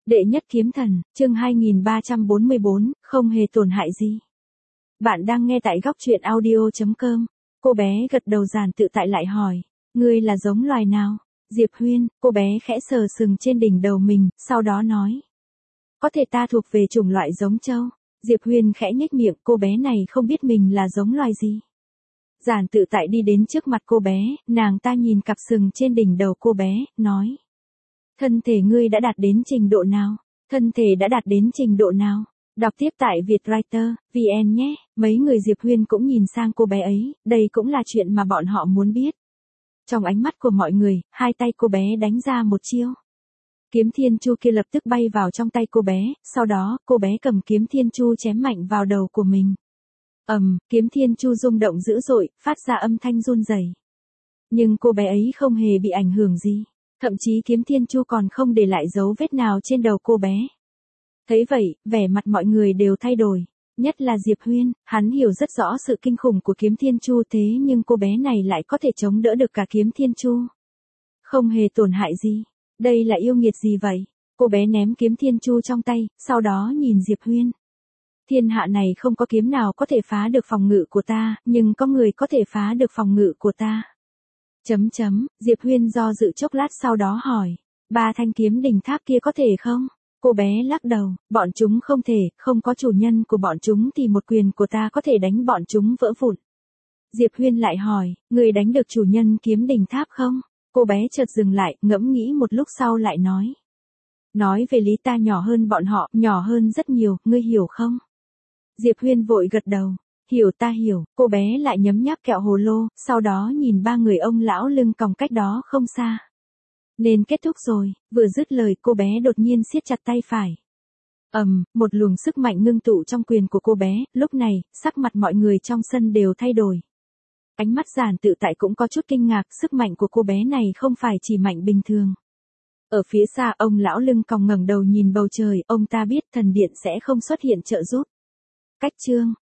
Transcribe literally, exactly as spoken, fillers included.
Đệ nhất kiếm thần, chương hai nghìn ba trăm bốn mươi bốn, không hề tổn hại gì. Bạn đang nghe tại góc truyện audio chấm com. Cô bé gật đầu giản tự tại lại hỏi, ngươi là giống loài nào? Diệp Huyên, cô bé khẽ sờ sừng trên đỉnh đầu mình, sau đó nói. Có thể ta thuộc về chủng loại giống trâu. Diệp Huyên khẽ nhếch miệng, cô bé này không biết mình là giống loài gì. Giản tự tại đi đến trước mặt cô bé, nàng ta nhìn cặp sừng trên đỉnh đầu cô bé, nói. Thân thể ngươi đã đạt đến trình độ nào? Thân thể đã đạt đến trình độ nào? Đọc tiếp tại Vietwriter, vê en nhé. Mấy người Diệp Huyên cũng nhìn sang cô bé ấy, đây cũng là chuyện mà bọn họ muốn biết. Trong ánh mắt của mọi người, hai tay cô bé đánh ra một chiêu. Kiếm thiên chu kia lập tức bay vào trong tay cô bé, sau đó, cô bé cầm kiếm thiên chu chém mạnh vào đầu của mình. Ầm, um, kiếm thiên chu rung động dữ dội, phát ra âm thanh run rẩy. Nhưng cô bé ấy không hề bị ảnh hưởng gì. Thậm chí kiếm thiên chu còn không để lại dấu vết nào trên đầu cô bé. Thấy vậy, vẻ mặt mọi người đều thay đổi. Nhất là Diệp Huyên, hắn hiểu rất rõ sự kinh khủng của kiếm thiên chu thế nhưng cô bé này lại có thể chống đỡ được cả kiếm thiên chu. Không hề tổn hại gì. Đây là yêu nghiệt gì vậy? Cô bé ném kiếm thiên chu trong tay, sau đó nhìn Diệp Huyên. Thiên hạ này không có kiếm nào có thể phá được phòng ngự của ta, nhưng có người có thể phá được phòng ngự của ta. Chấm chấm, Diệp Huyên do dự chốc lát sau đó hỏi, ba thanh kiếm đỉnh tháp kia có thể không? Cô bé lắc đầu, bọn chúng không thể, không có chủ nhân của bọn chúng thì một quyền của ta có thể đánh bọn chúng vỡ vụn. Diệp Huyên lại hỏi, người đánh được chủ nhân kiếm đỉnh tháp không? Cô bé chợt dừng lại, ngẫm nghĩ một lúc sau lại nói. Nói về lý ta nhỏ hơn bọn họ, nhỏ hơn rất nhiều, ngươi hiểu không? Diệp Huyên vội gật đầu. Hiểu ta hiểu, cô bé lại nhấm nháp kẹo hồ lô, sau đó nhìn ba người ông lão lưng còng cách đó không xa. Nên kết thúc rồi, vừa dứt lời cô bé đột nhiên siết chặt tay phải. Ầm, um, một luồng sức mạnh ngưng tụ trong quyền của cô bé, lúc này, sắc mặt mọi người trong sân đều thay đổi. Ánh mắt giản tự tại cũng có chút kinh ngạc, sức mạnh của cô bé này không phải chỉ mạnh bình thường. Ở phía xa ông lão lưng còng ngẩng đầu nhìn bầu trời, ông ta biết thần điện sẽ không xuất hiện trợ giúp. Cách chương,